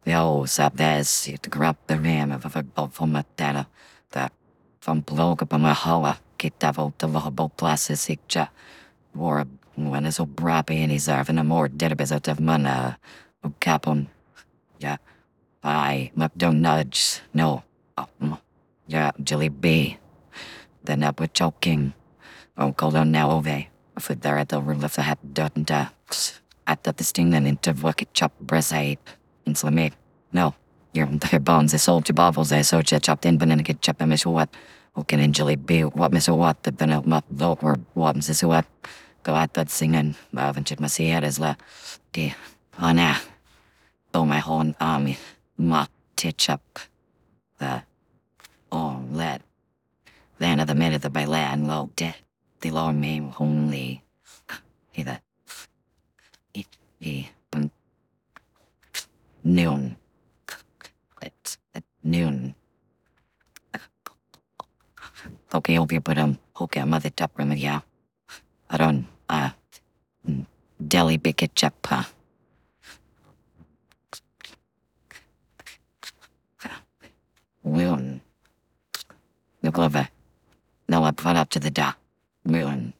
Jo, sabes, het grap de rem of a formatera that van blog op mijn houden, kitavo te lobo places ikja, war when is op brappy en is arven a more derbes out of mana, op capon, ja, I, McDonald's, no, ja, Jilly B, then up with choking, colon now ove, for there at the rule of the hat dot ducks, at the sting and into bucket chop breast inflammate. No, your bones is sold to bobbles as so chopped in banana get chop miss what. Who can enjoy be what miss what the banana map low or what miss what. Go at that singing, haven't you must see it as la. De, oh nah. Oh my horn army, ma titch up. The, oh lad. Then of the minute the by land low dead. The law me only. He that. He, noon. It's at noon. Okay, hope you put okay, mother top room, yeah. I don't, deli bicket chapa. Moon. The glover. No, I put up to the dock. Moon.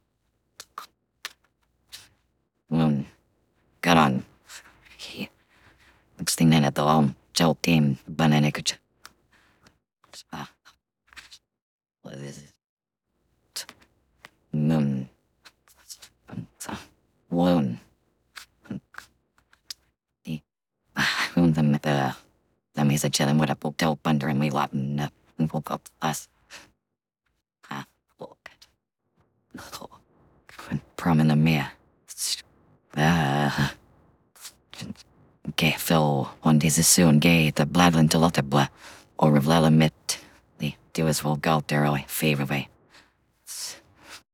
Moon. Got on. Next thing then at the home, Joe team, banana could. What is it? Moon. Moon. Moon the mesa chilling with a book to under and we laughing up and woke up us. Look. Prom in the mirror. Okay, Phil, one day soon gay the bladlin to lotta blah, or revlela mit. The do as well go there, favor way.